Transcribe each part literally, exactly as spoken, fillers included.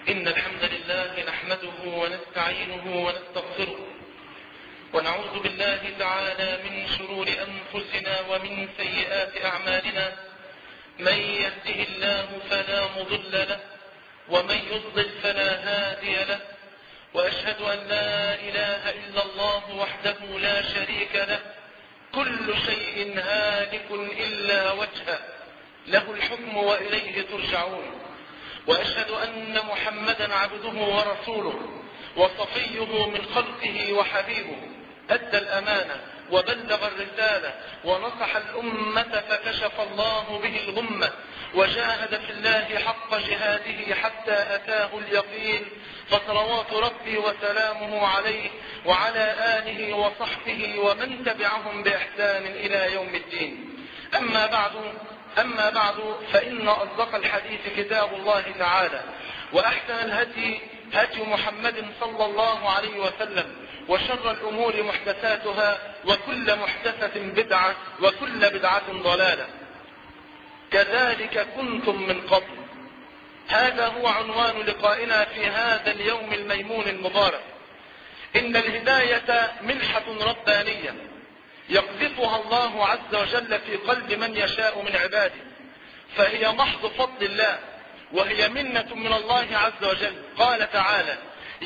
إن الحمد لله نحمده ونستعينه ونستغفره ونعوذ بالله تعالى من شرور أنفسنا ومن سيئات أعمالنا. من يهده الله فلا مضل له ومن يضلل فلا هادي له، وأشهد أن لا إله إلا الله وحده لا شريك له، كل شيء هالك إلا وجهه، له الحكم وإليه ترجعون. وأشهد أن محمدا عبده ورسوله وصفيه من خلقه وحبيبه، أدى الأمانة وبلغ الرسالة ونصح الأمة فكشف الله به الغمة، وجاهد في الله حق جهاده حتى أتاه اليقين، فصلوات ربي وسلامه عليه وعلى آله وصحبه ومن تبعهم بإحسان إلى يوم الدين. أما بعد أما بعد فإن أصدق الحديث كتاب الله تعالى، وأحسن الهدي هدي محمد صلى الله عليه وسلم، وشر الأمور محدثاتها، وكل محدثة بدعة، وكل بدعة ضلالة. كذلك كنتم من قبل. هذا هو عنوان لقائنا في هذا اليوم الميمون المبارك. إن الهداية منحة ربانية يقذفها الله عز وجل في قلب من يشاء من عباده، فهي محض فضل الله، وهي منة من الله عز وجل. قال تعالى: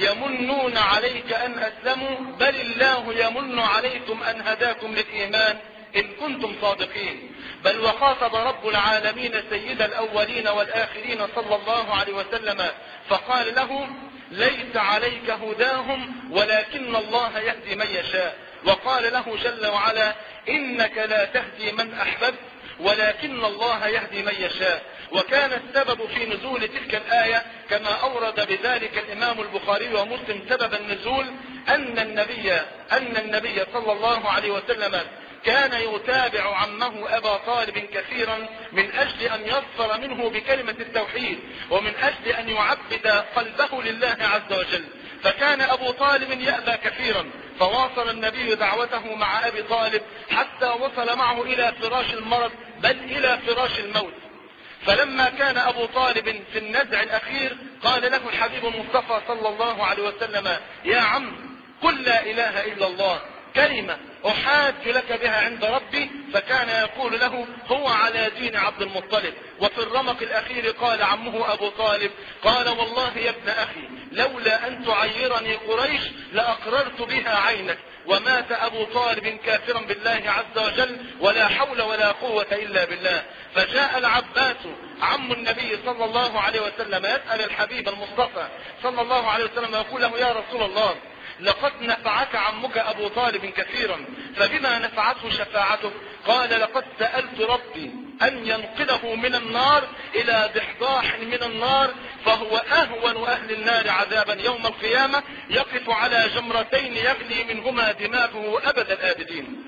يمنون عليك أن أسلموا، بل الله يمن عليكم أن هداكم للإيمان إن كنتم صادقين. بل وخاطب رب العالمين سيد الأولين والآخرين صلى الله عليه وسلم فقال له: ليس عليك هداهم ولكن الله يهدي من يشاء. وقال له جل وعلا: إنك لا تهدي من أحببت ولكن الله يهدي من يشاء. وكان السبب في نزول تلك الآية كما أورد بذلك الإمام البخاري ومسلم سبب النزول أن النبي أن النبي صلى الله عليه وسلم كان يتابع عمه أبا طالب كثيرا من أجل أن يظفر منه بكلمة التوحيد، ومن أجل أن يعبد قلبه لله عز وجل. فكان أبو طالب يأبى كثيرا، فواصل النبي دعوته مع أبي طالب حتى وصل معه إلى فراش المرض، بل إلى فراش الموت. فلما كان أبو طالب في النزع الأخير قال له الحبيب المصطفى صلى الله عليه وسلم: يا عم، قل لا إله إلا الله، كلمة أحاج لك بها عند ربي. فكان يقول له: هو على دين عبد المطلب. وفي الرمق الأخير قال عمه أبو طالب: قال والله يا ابن أخي، لولا أن تعيرني قريش لأقررت بها عينك. ومات أبو طالب كافرا بالله عز وجل، ولا حول ولا قوة إلا بالله. فجاء العباس عم النبي صلى الله عليه وسلم يسأل الحبيب المصطفى صلى الله عليه وسلم يقول له: يا رسول الله، لقد نفعك عمك أبو طالب كثيرا، فبما نفعته شفاعته؟ قال: لقد سألت ربي أن ينقذه من النار إلى ضحضاح من النار، فهو أهون أهل النار عذابا يوم القيامة، يقف على جمرتين يغلي منهما دماغه أبد الآبدين.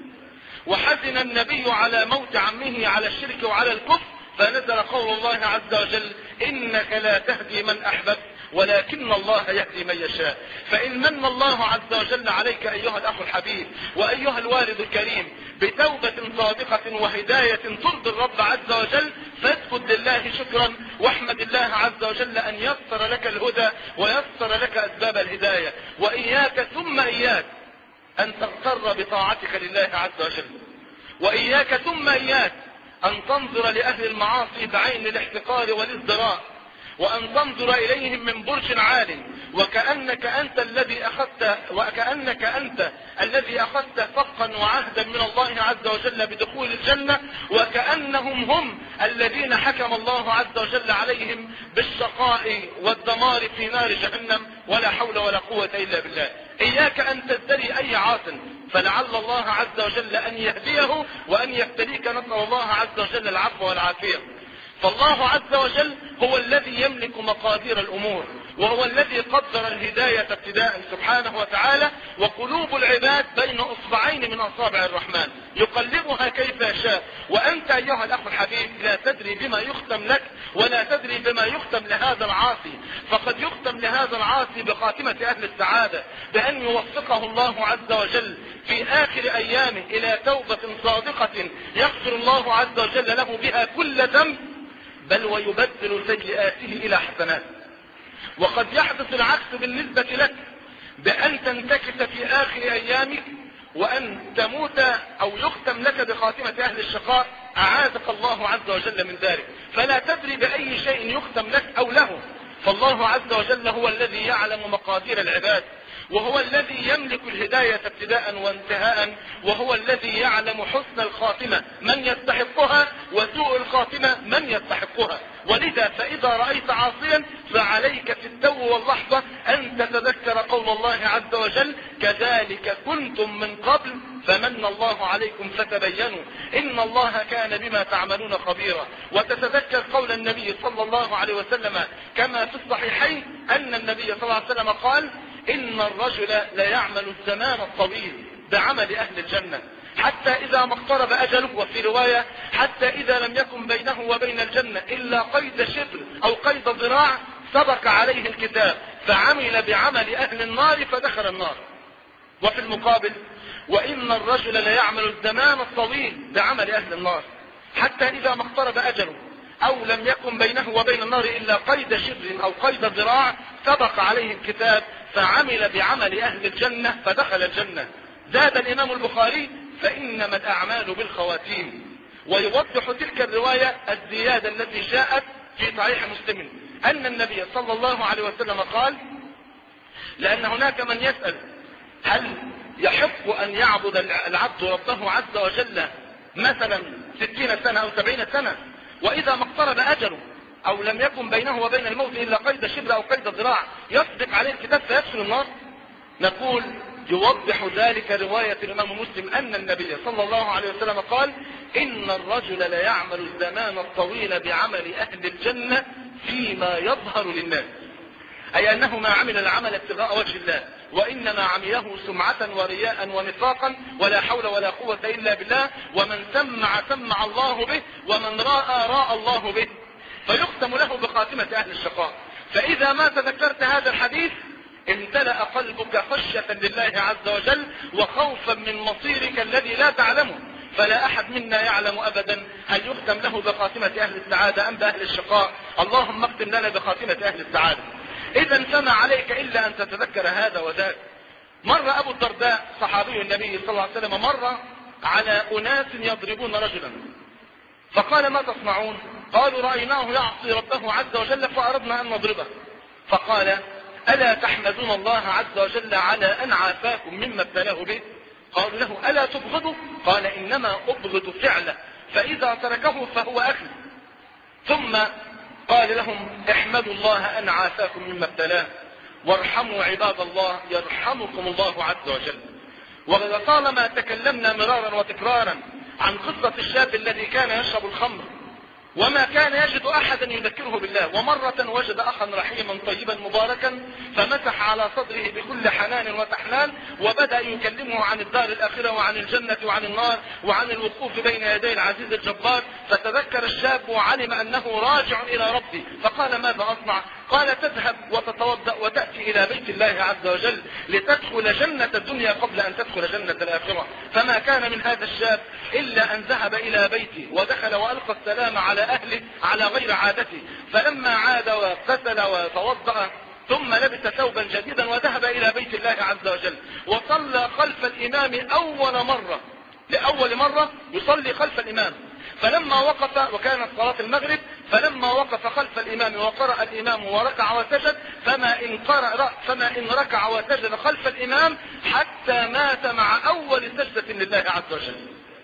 وحزن النبي على موت عمه على الشرك وعلى الكفر، فنزل قول الله عز وجل: إنك لا تهدي من أحببت ولكن الله يهدي من يشاء. فإن من الله عز وجل عليك أيها الأخ الحبيب وأيها الوالد الكريم بتوبة صادقة وهداية ترضي الرب عز وجل، فاسجد لله شكرا، واحمد الله عز وجل أن يسر لك الهدى ويسر لك أسباب الهداية. وإياك ثم إياك أن تغتر بطاعتك لله عز وجل، وإياك ثم إياك أن تنظر لأهل المعاصي بعين الاحتقار والازدراء، وأن تنظر إليهم من برج عال، وكأنك أنت الذي أخذت وكأنك أنت الذي أخذت فقا وعهدا من الله عز وجل بدخول الجنة، وكأنهم هم الذين حكم الله عز وجل عليهم بالشقاء والدمار في نار جهنم، ولا حول ولا قوة إلا بالله. إياك أن تزدري أي عاص، فلعل الله عز وجل أن يهديه وأن يبتليك. نسأل الله عز وجل العفو والعافية. فالله عز وجل هو الذي يملك مقادير الأمور، وهو الذي قدر الهداية ابتداء سبحانه وتعالى. وقلوب العباد بين أصبعين من أصابع الرحمن يقلبها كيف يشاء. وأنت أيها الأخ الحبيب لا تدري بما يختم لك، ولا تدري بما يختم لهذا العاصي. فقد يختم لهذا العاصي بخاتمة أهل السعادة، بأن يوفقه الله عز وجل في آخر أيامه إلى توبة صادقة يغفر الله عز وجل له بها كل ذنب، بل ويبدل سيئاته إلى حسنات. وقد يحدث العكس بالنسبة لك، بأن تنتكس في آخر أيامك وأن تموت أو يختم لك بخاتمة أهل الشقاء، أعاذك الله عز وجل من ذلك. فلا تدري بأي شيء يختم لك أو له، فالله عز وجل هو الذي يعلم مقادير العباد، وهو الذي يملك الهداية ابتداء وانتهاء، وهو الذي يعلم حسن الخاتمة من يستحقها وسوء الخاتمة من يستحقها. ولذا فإذا رأيت عاصيا فعليك في التو واللحظة أن تتذكر قول الله عز وجل: كذلك كنتم من قبل فمن الله عليكم فتبينوا إن الله كان بما تعملون خبيرا. وتتذكر قول النبي صلى الله عليه وسلم كما في الصحيحين أن النبي صلى الله عليه وسلم قال: إن الرجل ليعمل الزمان الطويل بعمل أهل الجنة حتى إذا ما اقترب أجله، وفي رواية حتى إذا لم يكن بينه وبين الجنة إلا قيد شبر أو قيد ذراع سبق عليه الكتاب فعمل بعمل أهل النار فدخل النار. وفي المقابل: وإن الرجل ليعمل الزمان الطويل بعمل أهل النار حتى إذا ما اقترب أجله أو لم يكن بينه وبين النار إلا قيد شبر أو قيد ذراع سبق عليه الكتاب فعمل بعمل أهل الجنة فدخل الجنة. زاد الإمام البخاري: فإنما الأعمال بالخواتيم. ويوضح تلك الرواية الزيادة التي جاءت في صحيح مسلم أن النبي صلى الله عليه وسلم قال: لأن هناك من يسأل هل يحق أن يعبد العبد ربه عز وجل مثلا ستين سنة أو سبعين سنة وإذا ما اقترب أجله أو لم يكن بينه وبين الموت إلا قيد شبر أو قيد ذراع يصدق عليه الكتاب فيدخل النار؟ نقول: يوضح ذلك رواية الإمام مسلم أن النبي صلى الله عليه وسلم قال: إن الرجل ليعمل الزمان الطويل بعمل أهل الجنة فيما يظهر للناس، أي أنه ما عمل العمل ابتغاء وجه الله، وإنما عمله سمعة ورياء ونفاقا ولا حول ولا قوة إلا بالله، ومن سمع سمع الله به ومن راى راى الله به، فيختم له بخاتمة أهل الشقاء. فإذا ما تذكرت هذا الحديث امتلأ قلبك خشية لله عز وجل وخوفا من مصيرك الذي لا تعلمه. فلا أحد منا يعلم أبدا هل يختم له بخاتمة أهل السعادة أم بأهل الشقاء. اللهم اختم لنا بخاتمة أهل السعادة. إذا فما عليك إلا أن تتذكر هذا وذاك. مر أبو الدرداء صحابي النبي صلى الله عليه وسلم مر على أناس يضربون رجلا، فقال: ما تصنعون؟ قالوا: رأيناه يعصي ربه عز وجل فأردنا أن نضربه. فقال: ألا تحمدون الله عز وجل على أن عافاكم مما ابتلاه به؟ قالوا له: ألا تبغضه؟ قال: إنما أبغض فعله، فإذا تركه فهو أخي. ثم قال لهم: احمدوا الله أن عافاكم مما ابتلاه، وارحموا عباد الله يرحمكم الله عز وجل. ولطالما تكلمنا مرارا وتكرارا عن قصة الشاب الذي كان يشرب الخمر وما كان يجد أحدا يذكره بالله، ومرة وجد أخا رحيما طيبا مباركا فمسح على صدره بكل حنان وتحنان وبدأ يكلمه عن الدار الآخرة وعن الجنة وعن النار وعن الوقوف بين يدي العزيز الجبار. فتذكر الشاب وعلم أنه راجع إلى ربه، فقال: ماذا أصنع؟ قال: تذهب وتتوضأ وتأتي إلى بيت الله عز وجل لتدخل جنة الدنيا قبل أن تدخل جنة الآخرة. فما كان من هذا الشاب إلا أن ذهب إلى بيته ودخل وألقى السلام على أهله على غير عادته. فلما عاد واغتسل وتوضأ ثم لبس ثوبا جديدا وذهب إلى بيت الله عز وجل وصلى خلف الإمام أول مرة، لأول مرة يصلي خلف الإمام. فلما وقف، وكانت صلاة المغرب، فلما وقف خلف الإمام وقرأ الإمام وركع وسجد فما إن, قرأ فما إن ركع وسجد خلف الإمام حتى مات مع أول سجدة لله عز وجل.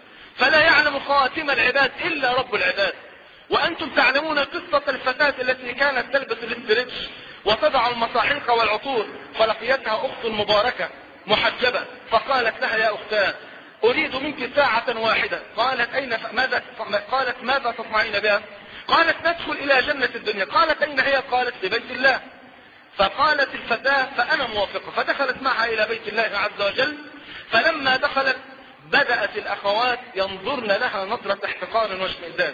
فلا يعلم خواتم العباد إلا رب العباد. وأنتم تعلمون قصة الفتاة التي كانت تلبس الاسترتش وتضع المصاحيق والعطور، فلقيتها أخت مباركة محجبة فقالت لها: يا أختاه، أريد منك ساعة واحدة. قالت: أين ماذا قالت ماذا تصنعين بها؟ قالت: ندخل إلى جنة الدنيا. قالت: أين هي؟ قالت: في بيت الله. فقالت الفتاة: فأنا موافقة. فدخلت معها إلى بيت الله عز وجل. فلما دخلت بدأت الأخوات ينظرن لها نظرة احتقار واشمئزاز،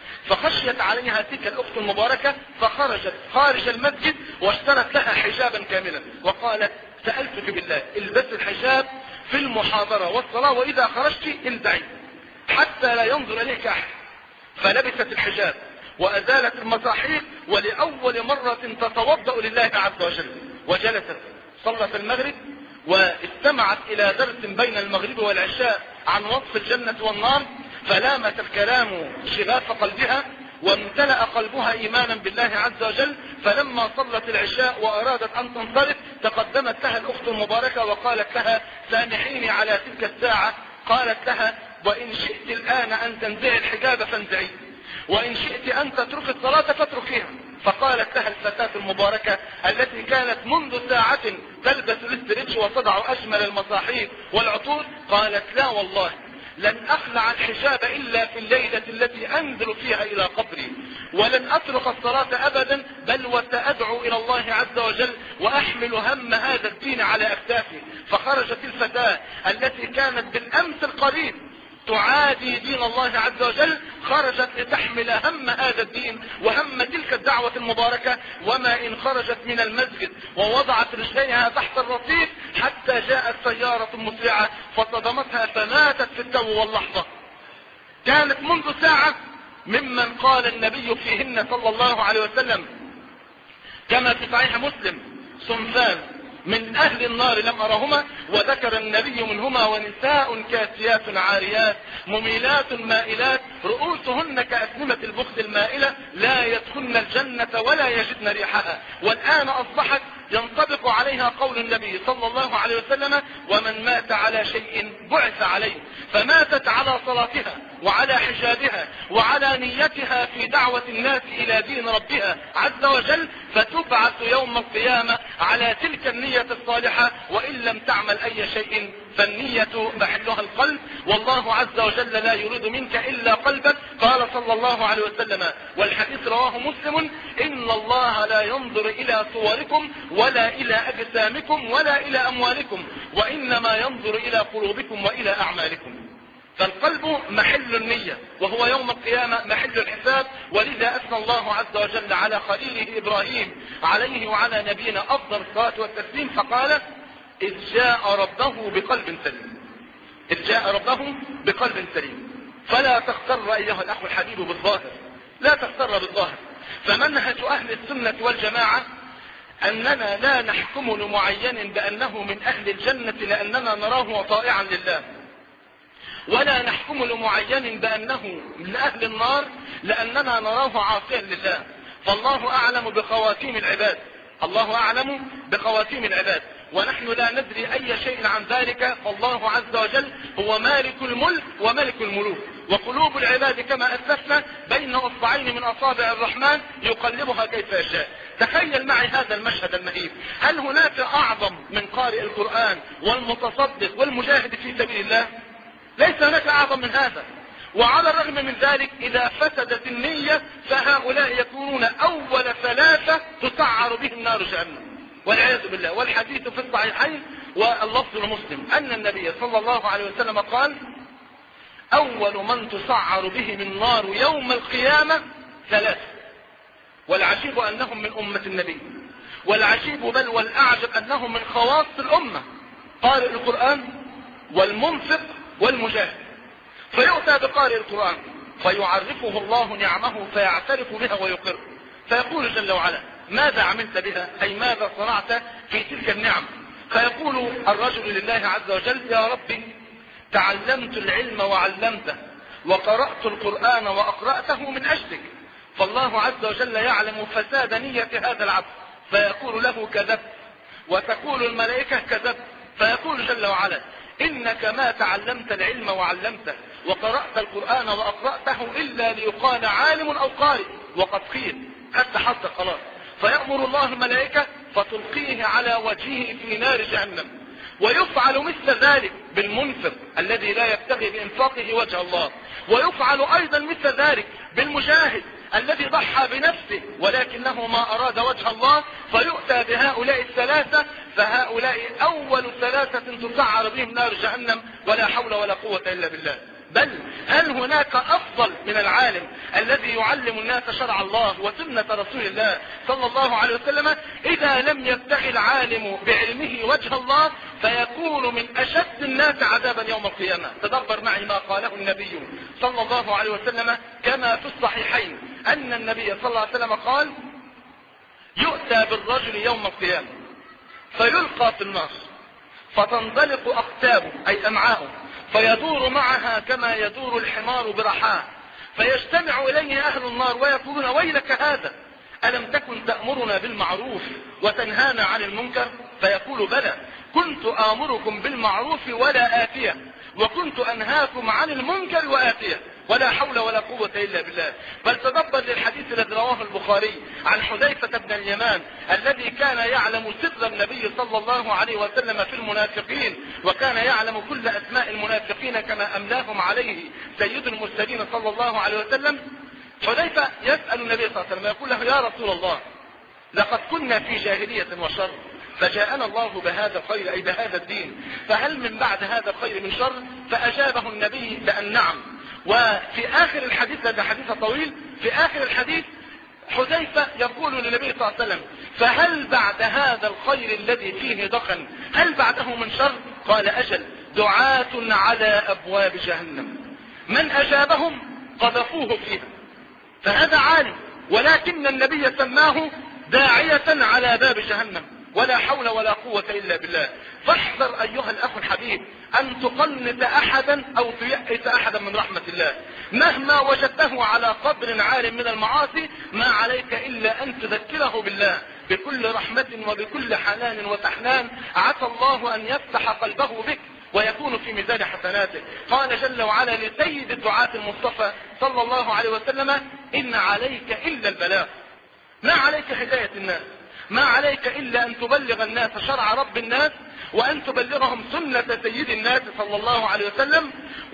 فخشيت عليها تلك الأخت المباركة فخرجت خارج المسجد واشترت لها حجابا كاملا وقالت: سألتك بالله البس الحجاب في المحاضرة والصلاة، وإذا خرجت انزعي حتى لا ينظر إليك أحد. فلبست الحجاب وأزالت المصاحيق، ولأول مرة تتوضأ لله عز وجل، وجلست صلت المغرب واستمعت إلى درس بين المغرب والعشاء عن وصف الجنة والنار، فلامت الكلام شغاف قلبها وامتلأ قلبها إيمانا بالله عز وجل. فلما صلت العشاء وأرادت أن تنصرف تقدمت لها الأخت المباركة وقالت لها سامحيني على تلك الساعة. قالت لها وإن شئت الآن أن تنزعي الحجاب فانزعيه، وإن شئت أن تترك الصلاة فاتركيها. فقالت لها الفتاة المباركة التي كانت منذ ساعة تلبس الاسترتش وتضع أجمل المصاحيف والعطور، قالت لا والله لن أخلع الحجاب إلا في الليلة التي أنزل فيها إلى قبري، ولن أترك الصلاة أبدا، بل وسأدعو إلى الله عز وجل وأحمل هم هذا الدين على أكتافي. فخرجت الفتاة التي كانت بالأمس القريب تعادي دين الله عز وجل، خرجت لتحمل هم هذا الدين وهم تلك الدعوة المباركة. وما إن خرجت من المسجد ووضعت رجليها تحت الرصيف حتى جاءت سيارة مسرعة فصدمتها فماتت في التو واللحظة. كانت منذ ساعة ممن قال النبي فيهن صلى الله عليه وسلم كما في صحيح مسلم صنفان من أهل النار لم أرهما، وذكر النبي منهما ونساء كاسيات عاريات مميلات مائلات رؤوسهن كأسنمة البخت المائلة لا يدخلن الجنة ولا يجدن ريحها. والآن أصبحت ينطبق عليها قول النبي صلى الله عليه وسلم ومن مات على شيء بعث عليه. فماتت على صلاتها وعلى حجابها وعلى نيتها في دعوة الناس إلى دين ربها عز وجل، فتبعث يوم القيامة على تلك النية الصالحة، وإن لم تعمل أي شيء فالنية محلها القلب، والله عز وجل لا يريد منك إلا قلبك. قال صلى الله عليه وسلم والحديث رواه مسلم إن الله لا ينظر إلى صوركم ولا إلى أجسامكم ولا إلى أموالكم، وإنما ينظر إلى قلوبكم وإلى أعمالكم. فالقلب محل النية، وهو يوم القيامة محل الحساب. ولذا أثنى الله عز وجل على خليله إبراهيم عليه وعلى نبينا أفضل الصلاة والتسليم فقال إذ جاء ربه بقلب سليم، إذ جاء ربه بقلب سليم. فلا تغتر أيها الأخ الحبيب بالظاهر، لا تغتر بالظاهر. فمنهج أهل السنة والجماعة أننا لا نحكم لمعين بأنه من أهل الجنة لأننا نراه طائعا لله، ولا نحكم لمعين بأنه من أهل النار لأننا نراه عاصيا لله. فالله أعلم بخواتيم العباد، الله أعلم بخواتيم العباد، ونحن لا ندري أي شيء عن ذلك. فالله عز وجل هو مالك الملك وملك الملوك، وقلوب العباد كما أسلفنا بين أصبعين من أصابع الرحمن يقلبها كيف يشاء. تخيل معي هذا المشهد المهيب. هل هناك أعظم من قارئ القرآن والمتصدق والمجاهد في سبيل الله؟ ليس هناك أعظم من هذا. وعلى الرغم من ذلك إذا فسدت النية فهؤلاء يكونون أول ثلاثة تسعر بهم نار جهنم والعياذ بالله. والحديث في الصحيحين واللفظ المسلم أن النبي صلى الله عليه وسلم قال أول من تسعر بهم النار يوم القيامة ثلاثة، والعجيب أنهم من أمة النبي، والعجيب بل والأعجب أنهم من خواص الأمة، قارئ القرآن والمنفق والمجاهد. فيؤتى بقارئ القرآن فيعرفه الله نعمه فيعترف بها ويقر، فيقول جل وعلا ماذا عملت بها، أي ماذا صنعت في تلك النعم؟ فيقول الرجل لله عز وجل يا ربي تعلمت العلم وعلمته وقرأت القرآن وأقرأته من أجلك. فالله عز وجل يعلم فساد نية هذا العبد فيقول له كذبت، وتقول الملائكة كذبت، فيقول جل وعلا إنك ما تعلمت العلم وعلمته وقرأت القرآن وأقرأته إلا ليقال عالم أو قارئ، وقد قيل حتى حتى خلاص. فيأمر الله الملائكة فتلقيه على وجهه في نار جهنم. ويفعل مثل ذلك بالمنفق الذي لا يبتغي بإنفاقه وجه الله، ويفعل أيضا مثل ذلك بالمجاهد الذي ضحى بنفسه ولكنه ما أراد وجه الله. فيؤتى بهؤلاء الثلاثة فهؤلاء أول ثلاثة تسعر بهم نار جهنم ولا حول ولا قوة إلا بالله. بل هل هناك أفضل من العالم الذي يعلم الناس شرع الله وسنة رسول الله صلى الله عليه وسلم؟ إذا لم يبتغي العالم بعلمه وجه الله فيكون من أشد الناس عذابا يوم القيامة. تدبر معي ما قاله النبي صلى الله عليه وسلم كما في الصحيحين أن النبي صلى الله عليه وسلم قال: يؤتى بالرجل يوم القيامة فيلقى في النار فتنزلق أقتابه أي أمعاؤه فيدور معها كما يدور الحمار برحاه، فيجتمع إليه أهل النار ويقولون: ويلك هذا، ألم تكن تأمرنا بالمعروف وتنهانا عن المنكر؟ فيقول: بلى، كنت آمركم بالمعروف ولا آتيه، وكنت أنهاكم عن المنكر وآتيه، ولا حول ولا قوة إلا بالله. بل تدبر للحديث الذي رواه البخاري عن حذيفة بن اليمان الذي كان يعلم سر النبي صلى الله عليه وسلم في المنافقين، وكان يعلم كل أسماء المنافقين كما أملاهم عليه سيد المرسلين صلى الله عليه وسلم. حذيفة يسأل النبي صلى الله عليه وسلم يقول له: يا رسول الله، لقد كنا في جاهلية وشر، فجاءنا الله بهذا الخير أي بهذا الدين، فهل من بعد هذا الخير من شر؟ فأجابه النبي بأن نعم. وفي آخر الحديث، هذا حديث طويل، في آخر الحديث حذيفة يقول للنبي صلى الله عليه وسلم: فهل بعد هذا الخير الذي فيه دخن هل بعده من شر؟ قال: أجل، دعاة على أبواب جهنم، من أجابهم قذفوه فيها. فهذا عالم، ولكن النبي سماه داعية على باب جهنم، ولا حول ولا قوة إلا بالله. فاحذر أيها الأخ الحبيب أن تقنط أحدا أو تيأس أحدا من رحمة الله، مهما وجدته على قدر عال من المعاصي ما عليك إلا أن تذكره بالله بكل رحمة وبكل حنان وتحنان، عسى الله أن يفتح قلبه بك ويكون في ميزان حسناته. قال جل وعلا لسيد الدعاة المصطفى صلى الله عليه وسلم: إن عليك إلا البلاغ، ما عليك هداية الناس، ما عليك إلا أن تبلغ الناس شرع رب الناس، وأن تبلغهم سنة سيد الناس صلى الله عليه وسلم،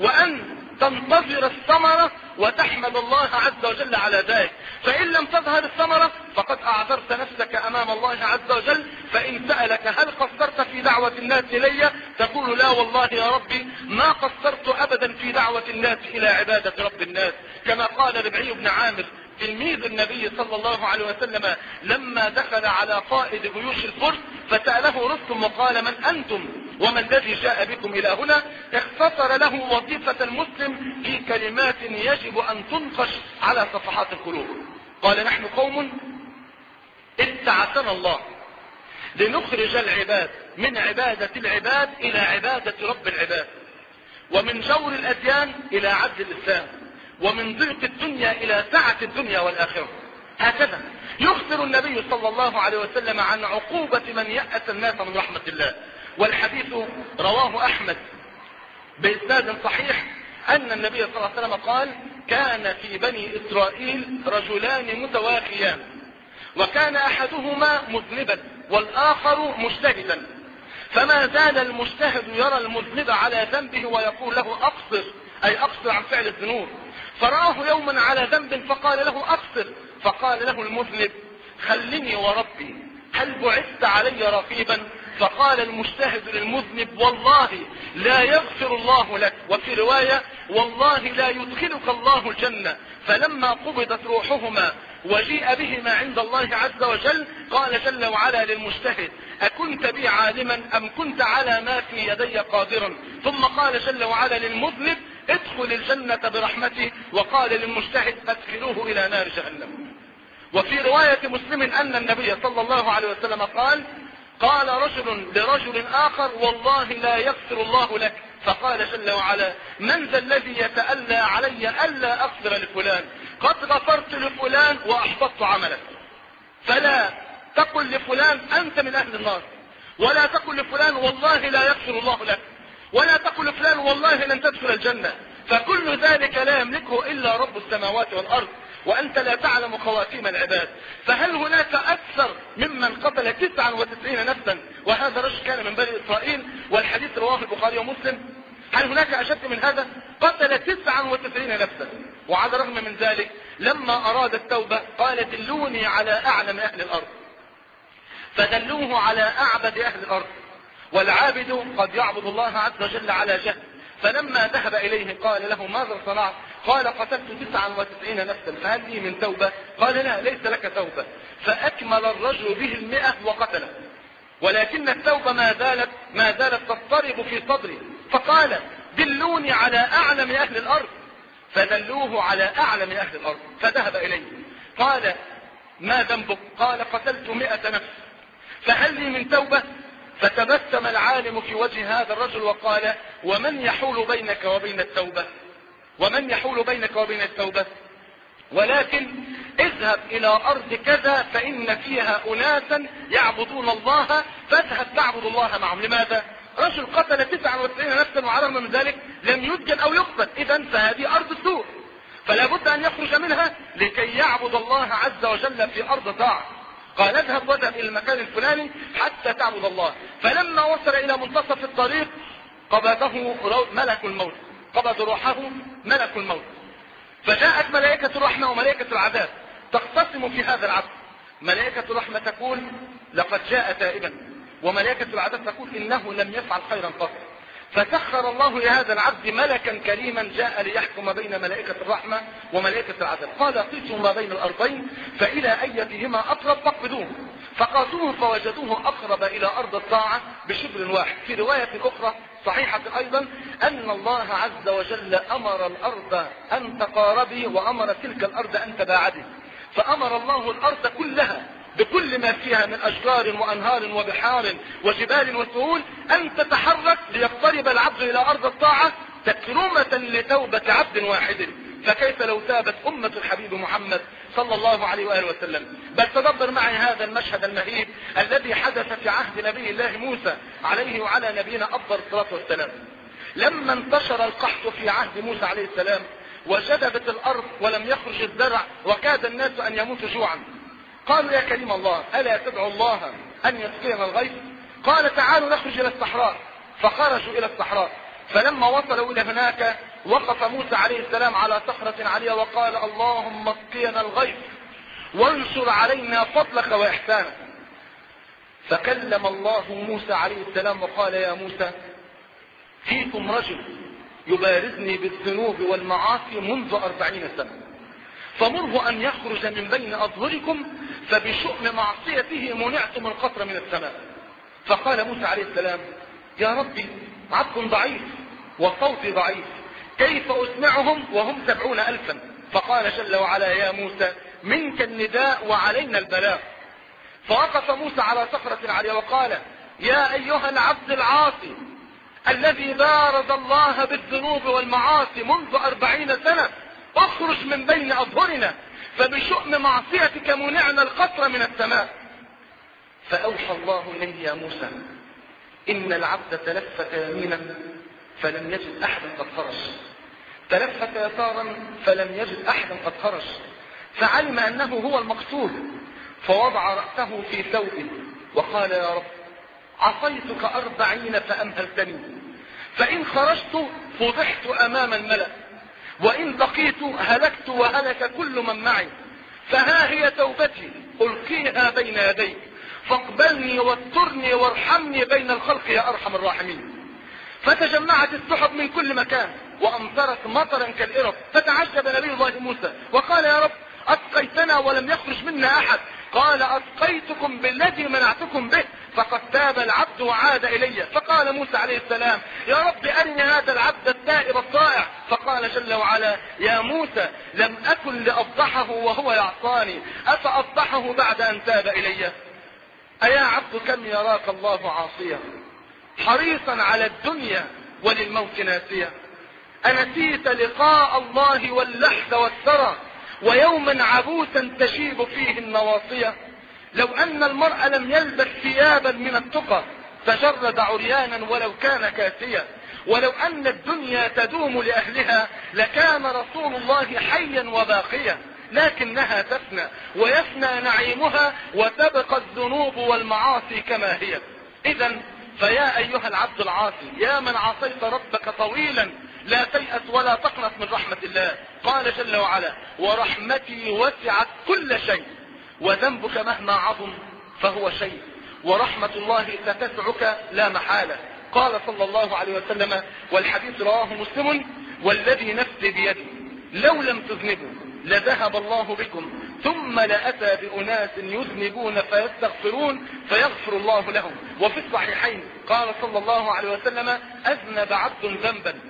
وأن تنتظر الثمرة وتحمد الله عز وجل على ذلك. فإن لم تظهر الثمرة فقد أعذرت نفسك أمام الله عز وجل. فإن سألك: هل قصرت في دعوة الناس إلي؟ تقول: لا والله يا ربي ما قصرت أبدا في دعوة الناس إلى عبادة رب الناس. كما قال ربعي بن عامر تلميذ النبي صلى الله عليه وسلم لما دخل على قائد جيوش الفرس فسأله رستم وقال: من أنتم وما الذي جاء بكم إلى هنا؟ اختصر له وظيفة المسلم في كلمات يجب أن تنقش على صفحات القلوب. قال: نحن قوم استعاذنا الله لنخرج العباد من عبادة العباد إلى عبادة رب العباد، ومن جور الأديان إلى عدل الإسلام، ومن ضيق الدنيا إلى سعة الدنيا والآخرة. هكذا يخبر النبي صلى الله عليه وسلم عن عقوبة من يأس الناس من رحمة الله. والحديث رواه أحمد بإسناد صحيح أن النبي صلى الله عليه وسلم قال: كان في بني إسرائيل رجلان متواخيان، وكان أحدهما مذنبا والآخر مجتهدا، فما زال المجتهد يرى المذنب على ذنبه ويقول له: أقصر، أي أقصر عن فعل الذنوب. فرآه يوما على ذنب فقال له: أقصر. فقال له المذنب: خلني وربي، هل بعثت علي رقيبا؟ فقال المجتهد للمذنب: والله لا يغفر الله لك، وفي رواية: والله لا يدخلك الله الجنة. فلما قبضت روحهما وجيء بهما عند الله عز وجل قال جل وعلا للمجتهد: أكنت بي عالما أم كنت على ما في يدي قادرا؟ ثم قال جل وعلا للمذنب: ادخل الجنة برحمته. وقال للمجتهد: ادخلوه إلى نار جهنم. وفي رواية مسلم أن النبي صلى الله عليه وسلم قال: قال رجل لرجل آخر: والله لا يغفر الله لك. فقال جل وعلا: من ذا الذي يتألى علي ألا أغفر لفلان؟ قد غفرت لفلان وأحبطت عملك. فلا تقل لفلان أنت من أهل النار، ولا تقل لفلان والله لا يغفر الله لك، ولا تقل لفلان والله لن تدخل الجنة، فكل ذلك لا يملكه إلا رب السماوات والأرض، وأنت لا تعلم خواتيم العباد. فهل هناك أكثر ممن قتل تسعة وتسعين نفسا، وهذا رجل كان من بني إسرائيل والحديث رواه البخاري ومسلم؟ هل هناك أشد من هذا؟ قتل تسعة وتسعين نفسا، وعلى الرغم من ذلك لما أراد التوبة قال: دلوني على أعلم أهل الأرض، فدلوه على أعبد أهل الأرض. والعابد قد يعبد الله عز وجل على جهل. فلما ذهب إليه قال له: ماذا صنعت؟ قال: قتلت تسعة وتسعين نفسا، فهل لي من توبة؟ قال: لا، ليس لك توبة. فأكمل الرجل به المئة وقتله، ولكن التوبة ما زالت ما زالت تضطرب في صدري. فقال: دلوني على أعلم أهل الأرض، فدلوه على أعلم أهل الأرض، فذهب إليه قال ما ذنبك؟ قال قتلت مئة نفس فهل لي من توبة؟ فتبسم العالم في وجه هذا الرجل وقال ومن يحول بينك وبين التوبة؟ ومن يحول بينك وبين التوبة؟ ولكن اذهب الى ارض كذا فان فيها اناسا يعبدون الله فاذهب تعبد الله معهم. لماذا؟ رجل قتل تسعة وتسعين نفسا وعلى الرغم من ذلك لم يسجن او يقتل، اذا فهذه ارض سوء، فلا بد ان يخرج منها لكي يعبد الله عز وجل في ارض طاعة. قال اذهب واذهب الى المكان الفلاني حتى تعبد الله. فلما وصل الى منتصف الطريق قبضه ملك الموت، قبض روحه ملك الموت، فجاءت ملائكة الرحمة وملائكة العذاب تقتسم في هذا العبد. ملائكة الرحمة تقول لقد جاء تائبا، وملائكة العذاب تقول إنه لم يفعل خيرا قط. فسخر الله لهذا العبد ملكا كريما جاء ليحكم بين ملائكة الرحمة وملائكة العذاب. قال قيسوا ما بين الأرضين فإلى أيتهما أقرب فاقبضوه. فقاسوه فوجدوه أقرب إلى أرض الطاعة بشبر واحد. في رواية أخرى صحيحة أيضا أن الله عز وجل أمر الأرض أن تقاربي وأمر تلك الأرض أن تباعدي، فأمر الله الأرض كلها بكل ما فيها من أشجار وأنهار وبحار وجبال وسهول أن تتحرك ليقترب العبد إلى أرض الطاعة تكرمة لتوبة عبد واحد. فكيف لو تابت أمة الحبيب محمد صلى الله عليه وآله وسلم؟ بل تدبر معي هذا المشهد المهيب الذي حدث في عهد نبي الله موسى عليه وعلى نبينا أفضل الصلاة والسلام. لما انتشر القحط في عهد موسى عليه السلام وشدبت الأرض ولم يخرج الزرع وكاد الناس أن يموتوا جوعا، قالوا يا كريم الله ألا تدعو الله أن يسقينا الغيث؟ قال تعالوا نخرج إلى الصحراء. فخرجوا إلى الصحراء، فلما وصلوا إلى هناك وقف موسى عليه السلام على صخرة عالية وقال اللهم اسقينا الغيث وانشر علينا فضلك وإحسانك. فكلم الله موسى عليه السلام وقال يا موسى فيكم رجل يبارزني بالذنوب والمعاصي منذ أربعين سنة، فمره أن يخرج من بين أظهركم فبشؤم معصيته منعت من قطر من السماء. فقال موسى عليه السلام يا ربي عبد ضعيف وصوتي ضعيف، كيف أسمعهم وهم سبعون ألفا؟ فقال جل وعلا يا موسى منك النداء وعلينا البلاغ. فوقف موسى على صخرة عالية وقال يا أيها العبد العاصي الذي بارز الله بالذنوب والمعاصي منذ أربعين سنة اخرج من بين أظهرنا فبشؤم معصيتك منعنا القطر من السماء. فأوحى الله إليه يا موسى إن العبد تلفت يمينا فلم يجد أحدا قد خرج، تلفت يسارا فلم يجد أحدا قد خرج، فعلم أنه هو المقصود فوضع رأسه في ثوبه وقال يا رب عصيتك أربعين فأمهلتني، فإن خرجت فضحت أمام الملأ، وإن بقيت هلكت وهلك كل من معي، فها هي توبتي ألقيها بين يديك فاقبلني واسترني وارحمني بين الخلق يا أرحم الراحمين. فتجمعت السحب من كل مكان وأمطرت مطرا كالإرب، فتعجب نبي الله موسى وقال يا رب أسقيتنا ولم يخرج منا أحد. قال أسقيتكم بالذي منعتكم به فقد تاب العبد وعاد إلي. فقال موسى عليه السلام يا رب أرني هذا العبد التائب الطائع. فقال جل وعلا يا موسى لم أكن لأفضحه وهو يعصاني أفأفضحه بعد أن تاب إلي؟ أيا عبد كم يراك الله عاصيا حريصا على الدنيا وللموت ناسيا، أنسيت لقاء الله واللحد والثرى ويوما عبوسا تشيب فيه النواصية؟ لو أن المرء لم يلبس ثيابا من التقى تجرد عريانا ولو كان كاسيا، ولو أن الدنيا تدوم لأهلها لكان رسول الله حيا وباقيا، لكنها تفنى ويفنى نعيمها وتبقى الذنوب والمعاصي كما هي. إذن فيا أيها العبد العاصي يا من عصيت ربك طويلا لا تيأس ولا تقنط من رحمة الله. قال جل وعلا ورحمتي وسعت كل شيء وذنبك مهما عظم فهو شيء ورحمة الله ستسعك لا محالة. قال صلى الله عليه وسلم والحديث رواه مسلم والذي نفسي بيده لو لم تذنبوا لذهب الله بكم ثم لأتى بأناس يذنبون فيستغفرون فيغفر الله لهم. وفي الصحيحين قال صلى الله عليه وسلم أذنب عبد ذنبا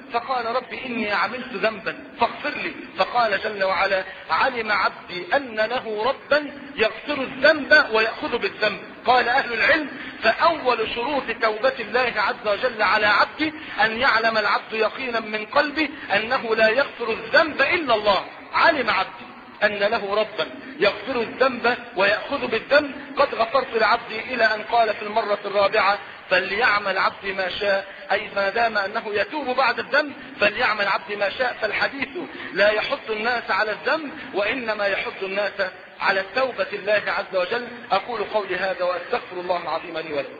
فقال ربي إني عملت ذنبا فاغفر لي. فقال جل وعلا علم عبدي أن له ربا يغفر الذنب ويأخذ بالذنب. قال أهل العلم فأول شروط توبة الله عز وجل على عبده أن يعلم العبد يقينا من قلبه أنه لا يغفر الذنب إلا الله. علم عبدي أن له ربا يغفر الذنب ويأخذ بالذنب قد غفرت لعبدي، إلى أن قال في المرة الرابعة فليعمل عبدي ما شاء، أي ما دام أنه يتوب بعد الذنب فليعمل عبدي ما شاء. فالحديث لا يحث الناس على الذنب وإنما يحث الناس على التوبة الله عز وجل. أقول قولي هذا وأستغفر الله العظيم لي ولكم.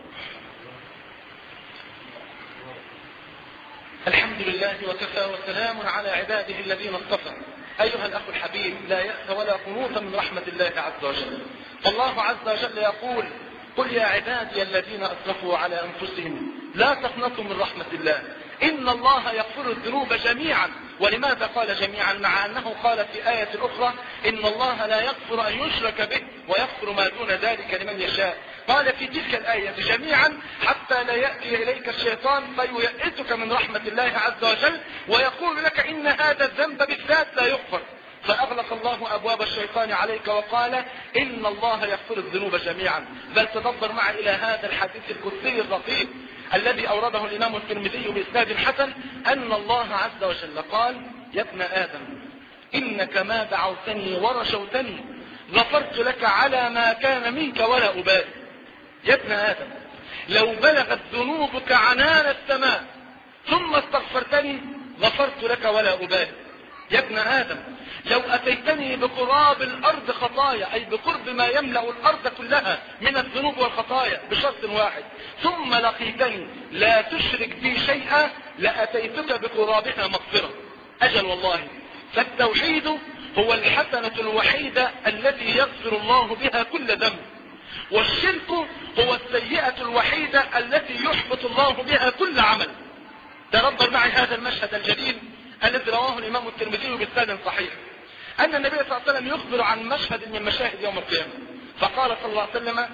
الحمد لله وكفى وسلام على عباده الذين اصطفى. أيها الأخ الحبيب، لا يأس ولا قنوط من رحمة الله عز وجل. الله عز وجل يقول قل يا عبادي الذين أسرفوا على أنفسهم لا تقنطوا من رحمة الله إن الله يغفر الذنوب جميعا. ولماذا قال جميعا مع أنه قال في آية أخرى إن الله لا يغفر أن يشرك به ويغفر ما دون ذلك لمن يشاء؟ قال في تلك الآية جميعا حتى لا يأتي إليك الشيطان فييئسك من رحمة الله عز وجل ويقول لك إن هذا الذنب بالذات لا يغفر، فأغلق الله أبواب الشيطان عليك وقال إن الله يغفر الذنوب جميعا. بل تدبر معي إلى هذا الحديث القدسي الرقيق الذي أورده الإمام الترمذي بإسناد حسن أن الله عز وجل قال يا ابن آدم إنك ما دعوتني ورشوتني غفرت لك على ما كان منك ولا أبالي. يا ابن آدم لو بلغت ذنوبك عنان السماء ثم استغفرتني غفرت لك ولا أبالي. يا ابن آدم لو أتيتني بقراب الأرض خطايا، أي بقرب ما يملأ الأرض كلها من الذنوب والخطايا بشرط واحد، ثم لقيتني لا تشرك بي شيئا لأتيتك بقرابها مغفرة. أجل والله، فالتوحيد هو الحسنة الوحيدة التي يغفر الله بها كل ذنب، والشرك هو السيئة الوحيدة التي يحبط الله بها كل عمل. تدبر معي هذا المشهد الجليل الذي رواه الإمام الترمذي بإسناد صحيح، أن النبي صلى الله عليه وسلم يخبر عن مشهد من مشاهد يوم القيامة، فقال صلى الله عليه وسلم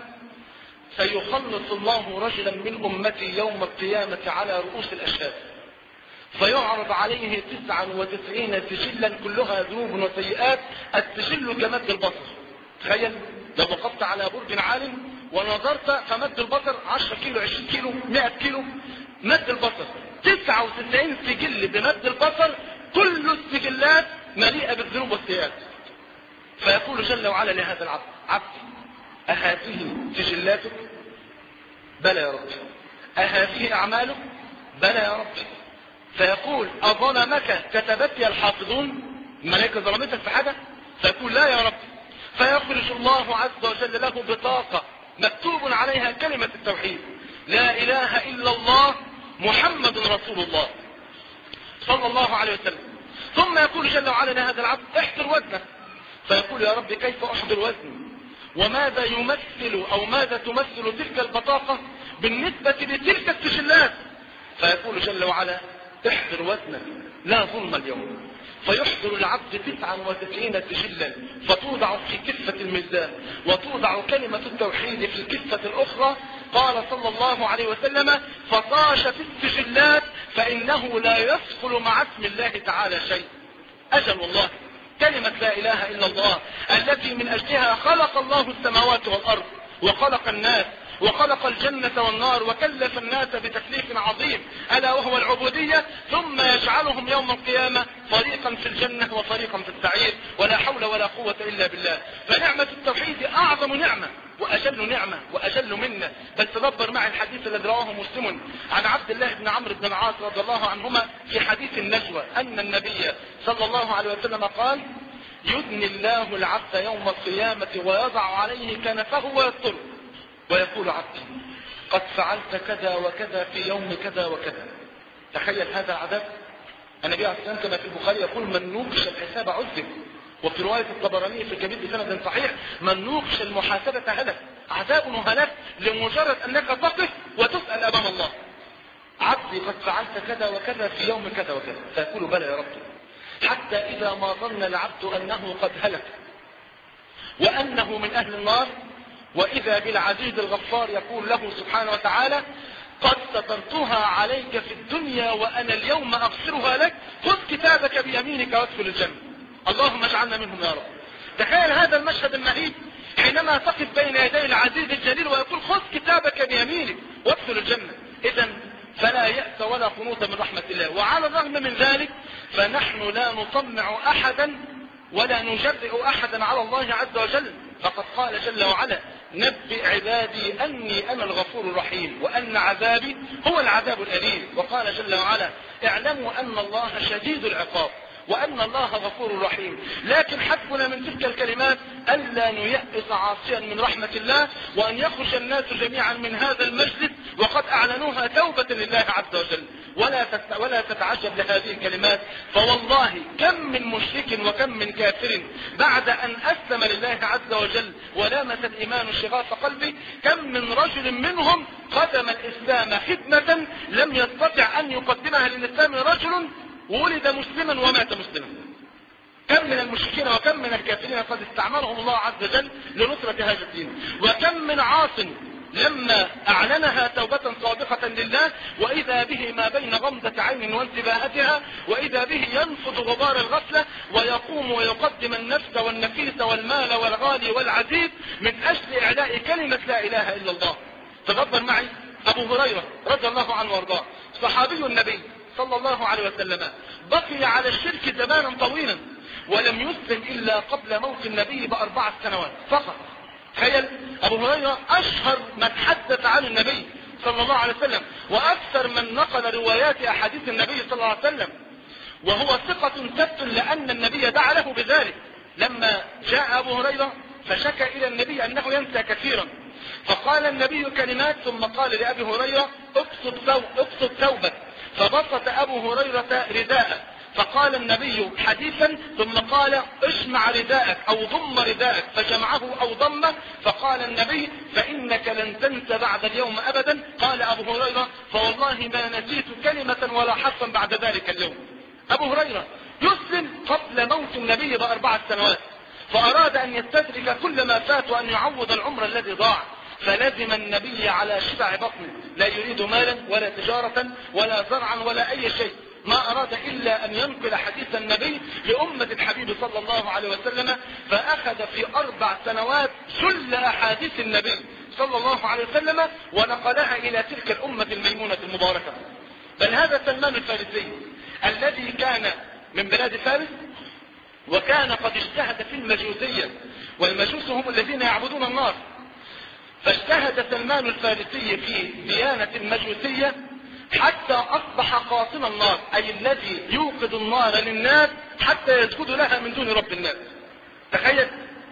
سيخلص الله رجلا من أمتي يوم القيامة على رؤوس الأشهاد فيعرض عليه تسعا وتسعين سجلا كلها ذنوب وسيئات، السجل كمد البصر. تخيل لو وقفت على برج عال ونظرت فمد البصر عشرة كيلو عشرين كيلو مئة كيلو مد البصر، تسعة وتسعين سجل بمد البصر كل السجلات مليئة بالذنوب والسيئات. فيقول جل وعلا لهذا العبد عبدي أهذه سجلاتك؟ بلى يا ربي. أهذه أعمالك؟ بلى يا ربي. فيقول أظلمك كتبتي الحافظون؟ الملائكة ظلمتك في حاجة؟ فيقول لا يا ربي. فيخرج الله عز وجل له بطاقة مكتوب عليها كلمة التوحيد لا إله إلا الله محمد رسول الله صلى الله عليه وسلم. ثم يقول جل وعلا لهذا العبد احضر وزنه، فيقول يا رب كيف احضر وزني وماذا يمثل او ماذا تمثل تلك البطاقة بالنسبة لتلك السجلات؟ فيقول جل وعلا احضر وزنك لا ظلم اليوم. فيحضر العبد تسعا وتسعين سجلا فتوضع في كفة الميزان وتوضع كلمة التوحيد في الكفة الأخرى. قال صلى الله عليه وسلم فطاش في السجلات فإنه لا يثقل مع اسم الله تعالى شيء. أجل والله، كلمة لا إله إلا الله التي من أجلها خلق الله السماوات والأرض وخلق الناس وخلق الجنة والنار وكلف الناس بتكليف عظيم ألا وهو العبودية، ثم يجعلهم يوم القيامة فريقا في الجنة وفريقا في السعير، ولا حول ولا قوة إلا بالله. فنعمة التوحيد أعظم نعمة وأجل نعمة وأجل منة. بل تدبر معي الحديث الذي رواه مسلم عن عبد الله بن عمرو بن العاص رضي الله عنهما في حديث النجوى أن النبي صلى الله عليه وسلم قال يدني الله العبد يوم القيامة ويضع عليه كنفه ويسطره ويقول عبدي قد فعلت كذا وكذا في يوم كذا وكذا. تخيل هذا العذاب. النبي عليه الصلاة والسلام كما في البخاري يقول من نوقش الحساب عذب، وفي رواية الطبراني في الكبير بسند صحيح من نوقش المحاسبة هلك. عذاب وهلاك لمجرد أنك تقف وتسأل أمام الله عبدي قد فعلت كذا وكذا في يوم كذا وكذا، فيقول بلى يا رب، حتى إذا ما ظن العبد أنه قد هلك وأنه من أهل النار وإذا بالعزيز الغفار يقول له سبحانه وتعالى قد سترتها عليك في الدنيا وأنا اليوم أغفرها لك، خذ كتابك بيمينك وادخل الجنة. اللهم اجعلنا منهم يا رب. تخيل هذا المشهد المهيب حينما تقف بين يدي العزيز الجليل ويقول خذ كتابك بيمينك وادخل الجنة. إذن فلا يأس ولا قنوط من رحمة الله. وعلى الرغم من ذلك فنحن لا نطمع أحدا ولا نجرئ أحدا على الله عز وجل، فقد قال جل وعلا نبئ عبادي أني أنا الغفور الرحيم وأن عذابي هو العذاب الأليم. وقال جل وعلا اعلموا أن الله شديد العقاب وأن الله غفور رحيم. لكن حسبنا من تلك الكلمات ألا نيأس عاصيا من رحمة الله، وأن يخرج الناس جميعا من هذا المجلس وقد أعلنوها توبة لله عز وجل. ولا ولا تتعجب لهذه الكلمات، فوالله كم من مشرك وكم من كافر بعد أن أسلم لله عز وجل ولامس الإيمان شغاف قلبه، كم من رجل منهم قدم الإسلام خدمة لم يستطع أن يقدمها للإسلام رجل ولد مسلما ومات مسلما. كم من المشركين وكم من الكافرين قد استعملهم الله عز وجل لنصرة هذا الدين، وكم من عاص لما أعلنها توبة صادقة لله وإذا به ما بين غمضة عين وانتباهتها وإذا به ينفض غبار الغفلة ويقوم ويقدم النفس والنفيس والمال والغالي والعزيز من أجل إعلاء كلمة لا إله إلا الله. تفضل معي أبو هريرة رضي الله عنه وارضاه، صحابي النبي صلى الله عليه وسلم، بقي على الشرك زمانا طويلا ولم يسلم إلا قبل موت النبي بأربعة سنوات فقط. تخيل أبو هريرة أشهر من حدث عن النبي صلى الله عليه وسلم وأكثر من نقل روايات أحاديث النبي صلى الله عليه وسلم، وهو ثقة ثبت لأن النبي دعا له بذلك. لما جاء أبو هريرة فشكى إلى النبي أنه ينسى كثيرا، فقال النبي كلمات ثم قال لأبي هريرة اقصد ثوبك، فبسط أبو هريرة رداءه، فقال النبي حديثا ثم قال اجمع رداءك أو ضم رداءك، فجمعه أو ضمه، فقال النبي فإنك لن تنسى بعد اليوم أبدا. قال أبو هريرة فوالله ما نسيت كلمة ولا حرفا بعد ذلك اليوم. أبو هريرة يسلم قبل موت النبي بأربعة سنوات، فأراد أن يستدرك كل ما فات وأن يعوض العمر الذي ضاع، فلزم النبي على شبع بطنه، لا يريد مالا ولا تجارة ولا زرعا ولا أي شيء، ما أراد إلا أن ينقل حديث النبي لأمة الحبيب صلى الله عليه وسلم. فأخذ في أربع سنوات جل أحاديث النبي صلى الله عليه وسلم ونقلها إلى تلك الأمة الميمونة المباركة. بل هذا سلمان الفارسي الذي كان من بلاد فارس وكان قد اجتهد في المجوسية، والمجوس هم الذين يعبدون النار، فاجتهد سلمان الفارسي في ديانة المجوسية حتى أصبح قاصم النار، أي الذي يوقد النار للناس حتى يسجد لها من دون رب الناس. تخيل.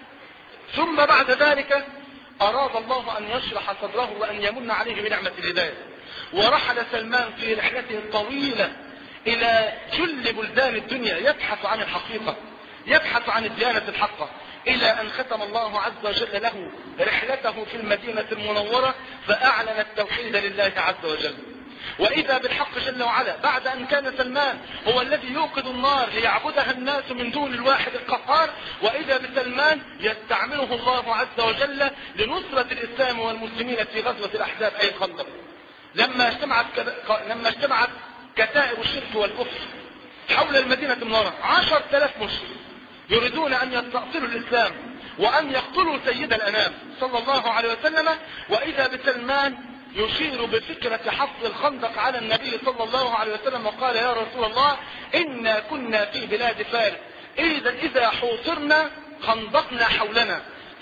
ثم بعد ذلك أراد الله أن يشرح صدره وأن يمن عليه بنعمة الهداية، ورحل سلمان في رحلته الطويلة إلى كل بلدان الدنيا يبحث عن الحقيقة، يبحث عن الديانة الحقة، إلى أن ختم الله عز وجل له رحلته في المدينة المنورة فأعلن التوحيد لله عز وجل. وإذا بالحق جل وعلا بعد أن كان سلمان هو الذي يوقد النار ليعبدها الناس من دون الواحد القهار، وإذا بسلمان يستعمله الله عز وجل لنصرة الإسلام والمسلمين في غزوة الأحزاب أي الخندق. لما اجتمعت لما اجتمعت كتائب الشرك والكفر حول المدينة المنورة عشر آلاف مشرك يريدون أن يستأصلوا الإسلام وأن يقتلوا سيد الأنام صلى الله عليه وسلم، وإذا بسلمان يشير بفكرة حفر الخندق على النبي صلى الله عليه وسلم وقال يا رسول الله إنا كنا في بلاد فارس إذا إذا حوصرنا خندقنا حولنا.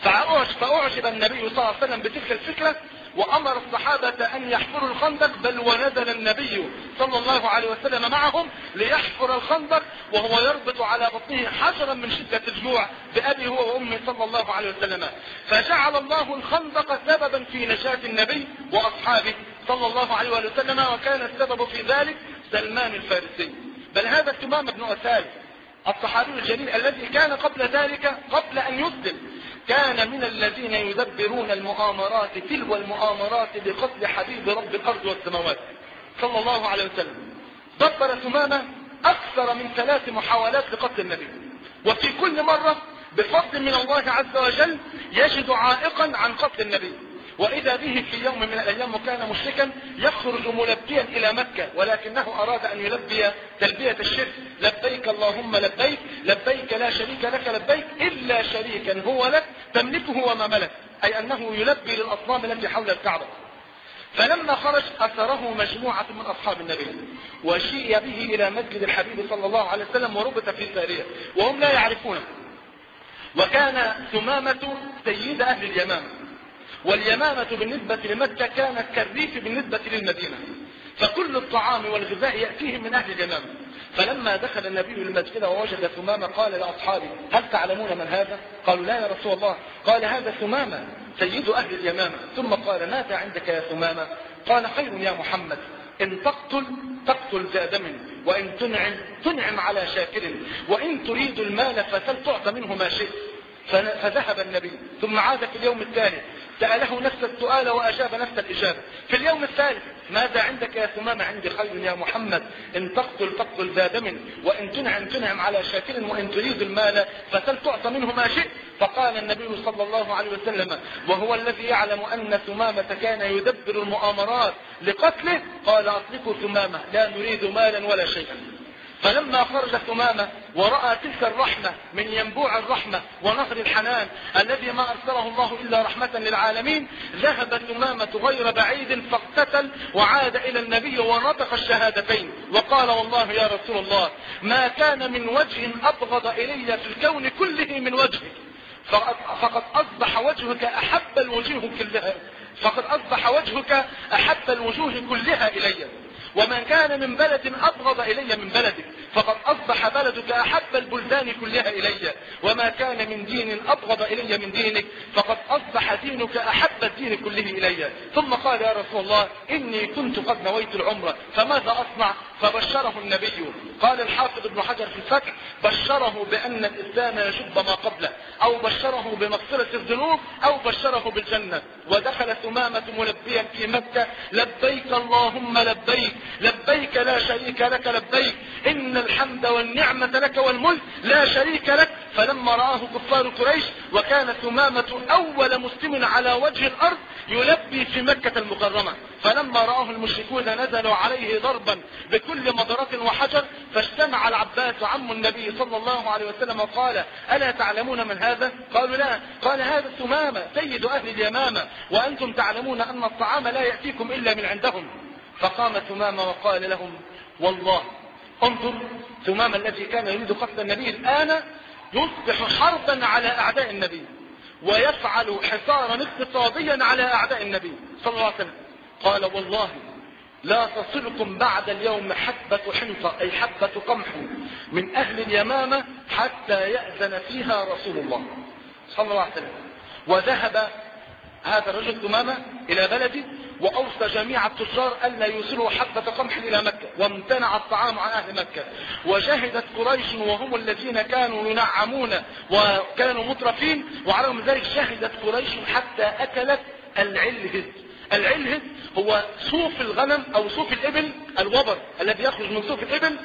فأعجب النبي صلى الله عليه وسلم بتلك الفكرة وأمر الصحابة أن يحفروا الخندق، بل ونزل النبي صلى الله عليه وسلم معهم ليحفر الخندق وهو يربط على بطنه حجرا من شدة الجوع بأبي هو وأمي صلى الله عليه وسلم. فجعل الله الخندق سببا في نجاة النبي وأصحابه صلى الله عليه وسلم، وكان السبب في ذلك سلمان الفارسي. بل هذا تمام بن أسال الصحابي الجليل الذي كان قبل ذلك قبل أن يسلم كان من الذين يدبرون المؤامرات تلو المؤامرات بقتل حبيب رب الأرض والسماوات صلى الله عليه وسلم. دبر ثمامة أكثر من ثلاث محاولات لقتل النبي، وفي كل مرة بفضل من الله عز وجل يجد عائقا عن قتل النبي، وإذا به في يوم من الأيام وكان مشركا يخرج ملبيا إلى مكة، ولكنه أراد أن يلبي تلبية الشرك: لبيك اللهم لبيك، لبيك لا شريك لك لبيك، إلا شريكا هو لك تملكه وما ملك، أي أنه يلبي للأصنام التي حول الكعبة. فلما خرج أثره مجموعة من أصحاب النبي، وشيء به إلى مسجد الحبيب صلى الله عليه وسلم وربط في سارية وهم لا يعرفونه. وكان ثمامة سيد أهل اليمامة، واليمامة بالنسبة لمكة كانت كالريف بالنسبة للمدينة، فكل الطعام والغذاء يأتيهم من أهل اليمامة. فلما دخل النبي المسجد ووجد ثمامة قال لأصحابه: هل تعلمون من هذا؟ قالوا: لا يا رسول الله. قال: هذا ثمامة سيد أهل اليمامة. ثم قال: ماذا عندك يا ثمامة؟ قال: خير يا محمد، إن تقتل تقتل ذا دم، وإن تنعم تنعم على شاكر، وإن تريد المال فسل تعطى منه ما شئت. فذهب النبي، ثم عاد في اليوم الثالث سأله نفس السؤال وأجاب نفس الإجابة. في اليوم الثالث: ماذا عندك يا ثمامة؟ عندي خير يا محمد، إن تقتل تقتل ذا دم، وإن تنعم تنعم على شاكر، وإن تريد المال فسل تعطى منه ما شئت. فقال النبي صلى الله عليه وسلم وهو الذي يعلم أن ثمامة كان يدبر المؤامرات لقتله: قال: أطلقوا ثمامة، لا نريد مالا ولا شيئا. فلما خرج ثمامة ورأى تلك الرحمة من ينبوع الرحمة ونهر الحنان الذي ما أرسله الله إلا رحمة للعالمين، ذهب ثمامة غير بعيد فاقتتل وعاد إلى النبي ونطق الشهادتين وقال: والله يا رسول الله ما كان من وجه أبغض إلي في الكون كله من وجهك، فقد أصبح وجهك أحب الوجوه كلها فقد أصبح وجهك أحب الوجوه كلها إلي، ومن كان من بلد أبغض إلي من بلدك فقد أصبح بلدك أحب البلدان كلها إلي، وما كان من دين أبغض إلي من دينك فقد أصبح دينك أحب الدين كله إلي. ثم قال: يا رسول الله إني كنت قد نويت العمرة فماذا أصنع؟ فبشره النبي. قال الحافظ ابن حجر في الفتح: بشره بأن الإسلام يجب ما قبله، أو بشره بمغفرة الذنوب، أو بشره بالجنة. ودخل ثمامة ملبيا في مكة: لبيك اللهم لبيك، لبيك لا شريك لك لبيك، إن الحمد والنعمة لك والملك لا شريك لك. فلما رآه كفار قريش، وكان ثمامة أول مسلم على وجه الأرض يلبي في مكة المكرمة، فلما رآه المشركون نزلوا عليه ضربا بكل مضرة وحجر، فاجتمع العباس عم النبي صلى الله عليه وسلم وقال: ألا تعلمون من هذا؟ قالوا: لا. قال: هذا ثمامة سيد أهل اليمامة، وأنتم تعلمون أن الطعام لا يأتيكم إلا من عندهم. فقام ثمامة وقال لهم: والله انظر، ثمامة الذي كان يريد قتل النبي الآن يصبح حربا على أعداء النبي، ويفعل حصارا اقتصاديا على أعداء النبي صلى الله عليه وسلم. قال: والله لا تصلكم بعد اليوم حبة حنطة، أي حبة قمح من أهل اليمامة حتى يأذن فيها رسول الله صلى الله عليه وسلم. وذهب هذا الرجل ثمامة إلى بلده وأوصى جميع التجار ألا يوصلوا حبة قمح إلى مكة، وامتنع الطعام عن أهل مكة. وجهدت قريش وهم الذين كانوا ينعمون وكانوا مترفين، وعلى رغم ذلك جهدت قريش حتى أكلت العلهز. العلهز هو صوف الغنم أو صوف الإبل، الوبر الذي يخرج من صوف الإبل،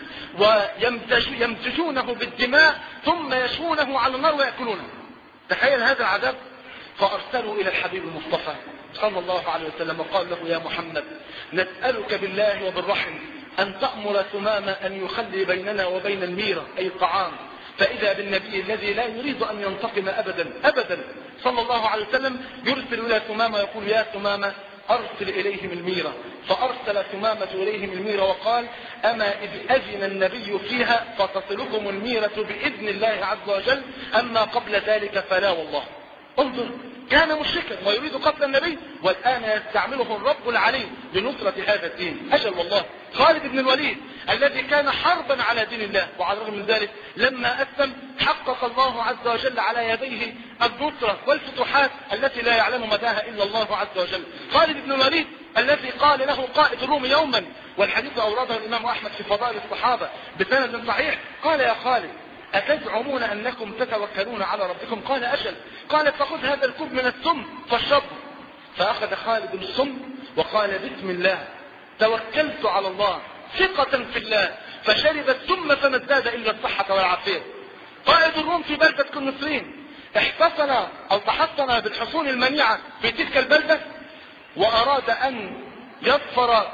ويمزجونه بالدماء ثم يشوونه على النار ويأكلونه. تخيل هذا العذاب. فأرسلوا إلى الحبيب المصطفى صلى الله عليه وسلم وقال له: يا محمد، نسألك بالله وبالرحم أن تأمر ثمامة أن يخلي بيننا وبين الميرة أي الطعام. فإذا بالنبي الذي لا يريد أن ينتقم أبدا أبدا صلى الله عليه وسلم يرسل إلى ثمامة يقول: يا ثمامة أرسل إليهم الميرة. فأرسل ثمامة إليهم الميرة وقال: أما إذ أذن النبي فيها فتصلكم الميرة بإذن الله عز وجل، أما قبل ذلك فلا والله. انظر، كان مشركا ويريد قتل النبي، والآن يستعمله الرب العليم لنصرة هذا الدين. أجل والله. خالد بن الوليد الذي كان حربا على دين الله، وعلى الرغم من ذلك لما أسلم حقق الله عز وجل على يديه النصرة والفتوحات التي لا يعلم مداها إلا الله عز وجل. خالد بن الوليد الذي قال له قائد الروم يوما، والحديث أورده الإمام أحمد في فضائل الصحابة بسند صحيح، قال: يا خالد، أتزعمون أنكم تتوكلون على ربكم؟ قال: أجل. قال: فخذ هذا الكوب من السم فاشربه. فأخذ خالد السم وقال: بسم الله، توكلت على الله ثقة في الله، فشرب السم فما ازداد إلا الصحة والعافية. قائد الروم في بلدة كنسرين احتصن أو تحصن بالحصون المنيعة في تلك البلدة، وأراد أن يظفر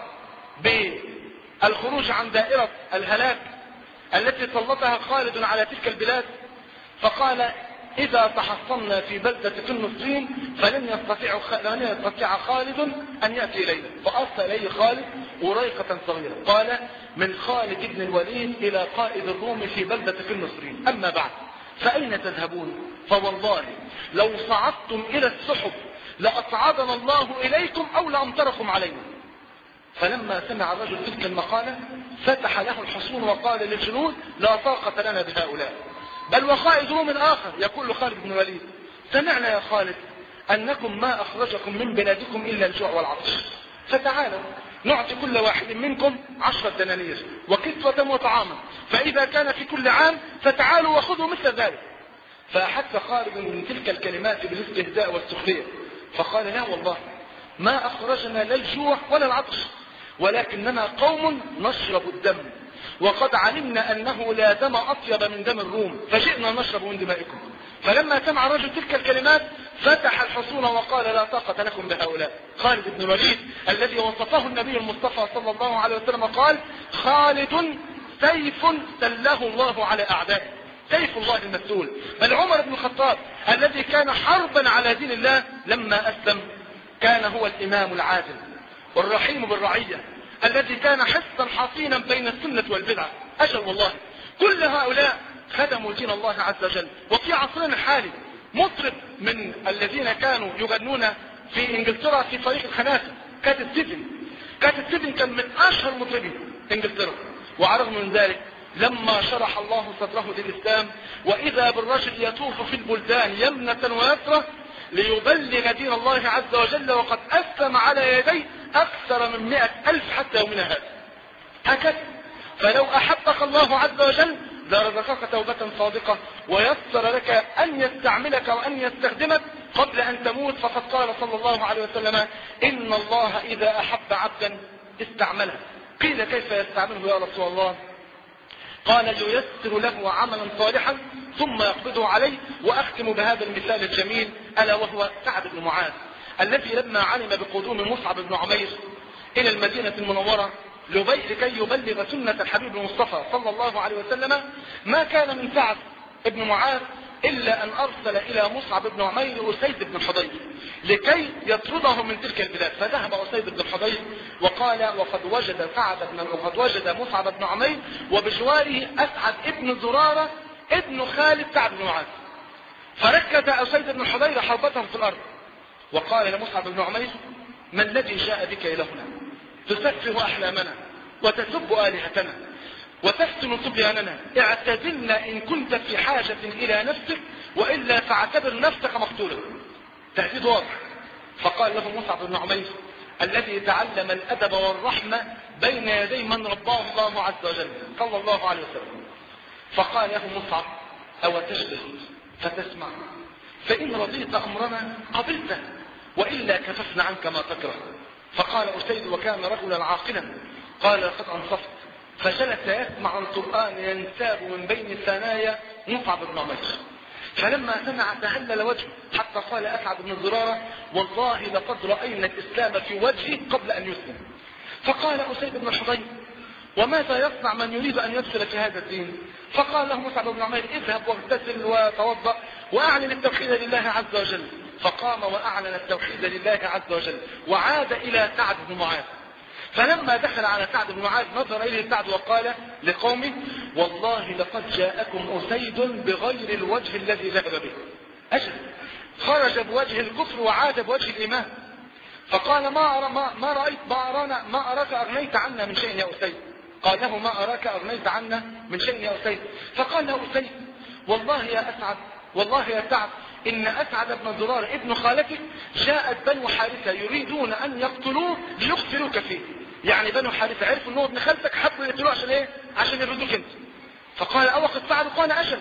بالخروج عن دائرة الهلاك التي سلطها خالد على تلك البلاد، فقال إذا تحصلنا في بلدة النصرين فلن يستطيع لن يستطيع خالد أن يأتي إلينا. فأرسل إليه خالد وريقة صغيرة، قال من خالد بن الوليد إلى قائد الروم في بلدة النصرين، أما بعد فأين تذهبون؟ فوالله لو صعدتم إلى السحب لأصعدنا الله إليكم أو لأمطركم علينا. فلما سمع الرجل تلك المقالة فتح له الحصون وقال للجنود لا طاقة لنا بهؤلاء. بل وقائد روم آخر يقول خالد بن الوليد سمعنا يا خالد أنكم ما أخرجكم من بلادكم إلا الجوع والعطش، فتعالوا نعطي كل واحد منكم عشرة دنانير وكسوة وطعاما، فإذا كان في كل عام فتعالوا وخذوا مثل ذلك. فأحس خالد من تلك الكلمات بالاستهزاء والسخرية، فقال لا والله ما أخرجنا لا الجوع ولا العطش، ولكننا قوم نشرب الدم، وقد علمنا أنه لا دم أطيب من دم الروم فجئنا نشرب من دمائكم. فلما سمع الرجل تلك الكلمات فتح الحصون وقال لا طاقة لكم بهؤلاء. خالد بن الوليد الذي وصفه النبي المصطفى صلى الله عليه وسلم قال خالد سيف سله الله على أعدائه، سيف الله المسلول. بل عمر بن الخطاب الذي كان حربا على دين الله لما أسلم كان هو الإمام العادل والرحيم بالرعية الذي كان حصا حصينا بين السنة والبدعة. أجل والله كل هؤلاء خدموا دين الله عز وجل. وفي عصرنا الحالي مطرب من الذين كانوا يغنون في انجلترا في طريق الخنافة كات ستيفن. كات ستيفن كان من أشهر مطربين انجلترا، وعلى الرغم من ذلك لما شرح الله صدره للإسلام وإذا بالرجل يطوف في البلدان يمنة ويسرة ليبلغ دين الله عز وجل وقد أسلم على يديه أكثر من مئة ألف حتى يومنا هذا. هكذا فلو أحبك الله عز وجل لرزقك توبة صادقة ويسر لك أن يستعملك وأن يستخدمك قبل أن تموت. فقد قال صلى الله عليه وسلم إن الله إذا أحب عبدا استعمله. قيل كيف يستعمله يا رسول الله؟ قال ييسر له عملا صالحا ثم يقبضه عليه. وأختم بهذا المثال الجميل ألا وهو سعد بن معاذ الذي لما علم بقدوم مصعب بن عمير إلى المدينة المنورة لكي يبلغ سنة الحبيب المصطفى صلى الله عليه وسلم ما كان من سعد بن معاذ إلا أن أرسل إلى مصعب بن عمير أسيد بن حضير لكي يطرده من تلك البلاد. فذهب أسيد بن حضير وقال وقد وجد سعد بن وقد وجد مصعب بن عمير وبجواره أسعد ابن زرارة ابن خالد سعد بن معاذ. فركز أسيد بن حضير حربته في الأرض وقال لمصعب بن عمير ما الذي جاء بك إلى هنا؟ تسفه أحلامنا وتسب آلهتنا وتفتن صبياننا، اعتزلنا إن كنت في حاجة إلى نفسك وإلا فاعتبر نفسك مقتولا. تهديد واضح. فقال له مصعب بن عمير الذي تعلم الأدب والرحمة بين يدي من رباه الله عز وجل صلى الله عليه وسلم. فقال له مصعب أو تجلس فتسمع فإن رضيت أمرنا قبلته وإلا كففنا عنك ما تكره. فقال أسيد وكان رجلا عاقلا قال لقد أنصفت. فجلس يسمع القرآن ينساب من بين ثنايا مصعب بن عمير. فلما سمع تهلل وجهه حتى قال أسعد بن زرارة والله لقد رأينا الإسلام في وجهه قبل أن يسلم. فقال أسيد بن حضير وماذا يصنع من يريد أن يدخل في هذا الدين؟ فقال له مصعب بن عمير اذهب واغتسل وتوضأ وأعلن التوحيد لله عز وجل. فقام وأعلن التوحيد لله عز وجل وعاد إلى سعد بن معاذ. فلما دخل على سعد بن معاذ نظر إليه سعد وقال لقومه والله لقد جاءكم أسيد بغير الوجه الذي ذهب به. أجل خرج بوجه الكفر وعاد بوجه الإيمان. فقال ما أرى ما, ما رأيت ما أرانا ما أراك أغنيت عنا من شيء يا أسيد. قال له ما أراك أغنيت عنا من شيء يا أسيد. فقال له أسيد والله يا أسعد والله يا سعد إن أسعد بن زرار ابن خالتك جاءت بنو حارثة يريدون أن يقتلوه ليقتلوك فيه. يعني بنو حارثة عرفوا أنه ابن خالتك حبوا يقتلوه عشان إيه؟ عشان يردوك أنت. فقال أوقف سعد؟ قال أجل.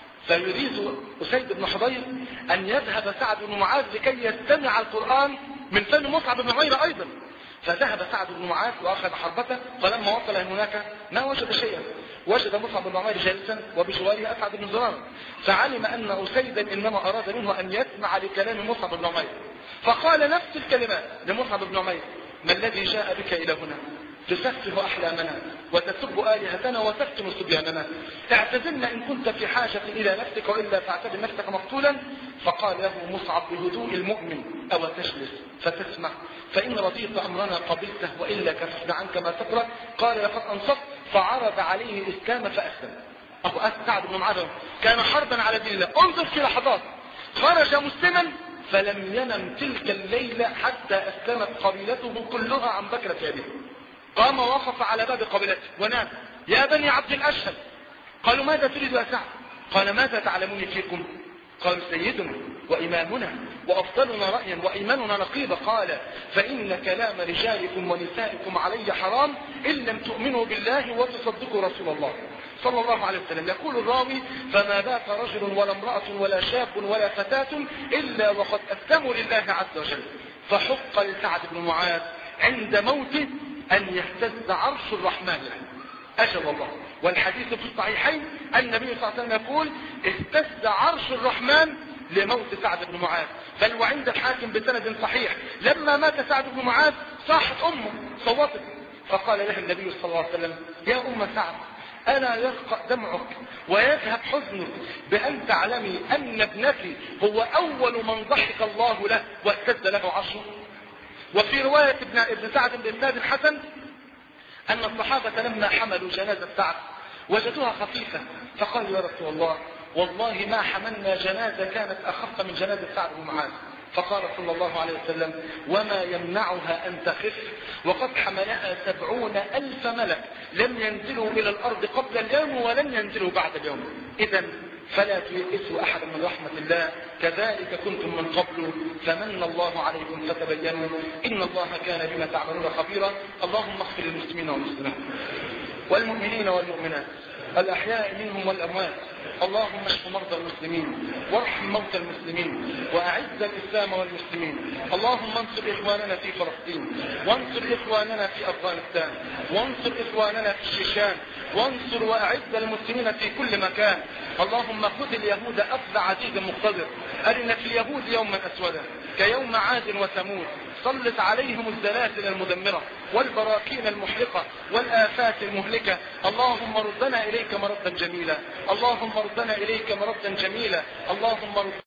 فيريد أسيد بن حضير أن يذهب سعد بن معاذ لكي يستمع القرآن من فم مصعب بن عمير أيضا. فذهب سعد بن معاذ وأخذ حربته. فلما وصل هناك ما وجد شيئا، وجد مصعب بن عمير جالسا وبجواره أسعد بن زرارة. فعلم أن أسيدا إنما أراد منه أن يسمع لكلام مصعب بن عمير. فقال نفس الكلمات لمصعب بن عمير: ما الذي جاء بك إلى هنا؟ تسفه أحلامنا وتسب آلهتنا وتفتن صبياننا، اعتزلنا إن كنت في حاجة إلى نفسك وإلا فاعتبر نفسك مقتولا. فقال له مصعب بهدوء المؤمن: أو تجلس فتسمع، فإن رضيت أمرنا قبلته وإلا كففنا عنك ما تكره. قال: لقد أنصفت. فعرض عليه الإسلام فأسلم. أبو سعد بن معاذ كان حربا على دين الله. انظر في لحظات، خرج مسلما فلم ينم تلك الليلة حتى أسلمت قبيلته كلها عن بكرة يده. قام ووقف على باب قبيلته ونادى: يا بني عبد الأشهل. قالوا: ماذا تريد يا سعد؟ قال: ماذا تعلمون فيكم؟ قالوا: سيدنا وإمامنا وأفضلنا رأيا وإيماننا نقيبة. قال: فإن كلام رجالكم ونسائكم علي حرام إن لم تؤمنوا بالله وتصدقوا رسول الله صلى الله عليه وسلم. يقول الراوي: فما بات رجل ولا امرأة ولا شاب ولا فتاة إلا وقد أسلموا لله عز وجل. فحق لسعد بن معاذ عند موته أن يهتز عرش الرحمن له. أجل الله. والحديث في الصحيحين النبي صلى الله عليه وسلم يقول: اهتز عرش الرحمن لموت سعد بن معاذ. بل وعند الحاكم بسند صحيح لما مات سعد بن معاذ صاحت أمه صوتت، فقال لها النبي صلى الله عليه وسلم: يا أم سعد، ألا يرقى دمعك ويذهب حزنك بأن تعلمي أن ابنك هو أول من ضحك الله له واهتز له عرشه؟ وفي رواية ابن, ابن سعد بإسناد حسن أن الصحابة لما حملوا جنازة سعد وجدوها خفيفة، فقالوا: يا رسول الله، والله ما حملنا جنازة كانت أخف من جنازة سعد بن معاذ. فقال صلى الله عليه وسلم: وما يمنعها أن تخف وقد حملها سبعون ألف ملك لم ينزلوا إلى الأرض قبل اليوم ولن ينزلوا بعد اليوم. إذن فلا تيئسوا أحد من رحمة الله، كذلك كنتم من قبل فمن الله عليكم فتبينوا إن الله كان بما تعملون خبيرا. اللهم اغفر للمسلمين والمسلمات والمؤمنين والمؤمنات الأحياء منهم والأموات. اللهم اشف مرضى المسلمين وارحم موتى المسلمين وأعز الإسلام والمسلمين. اللهم انصر إخواننا في فلسطين، وانصر إخواننا في أفغانستان، وانصر إخواننا في الشيشان، وانصر وأعز المسلمين في كل مكان. اللهم خذ اليهود أخذ عزيز مقتدر، أرنا في اليهود يوما أسودا كيوم عاد وثمود. سلط عليهم الزلازل المدمرة والبراكين المحرقة والآفات المهلكة. اللهم ردنا إليك مردا جميلا، اللهم ردنا إليك مردا جميلا، اللهم رد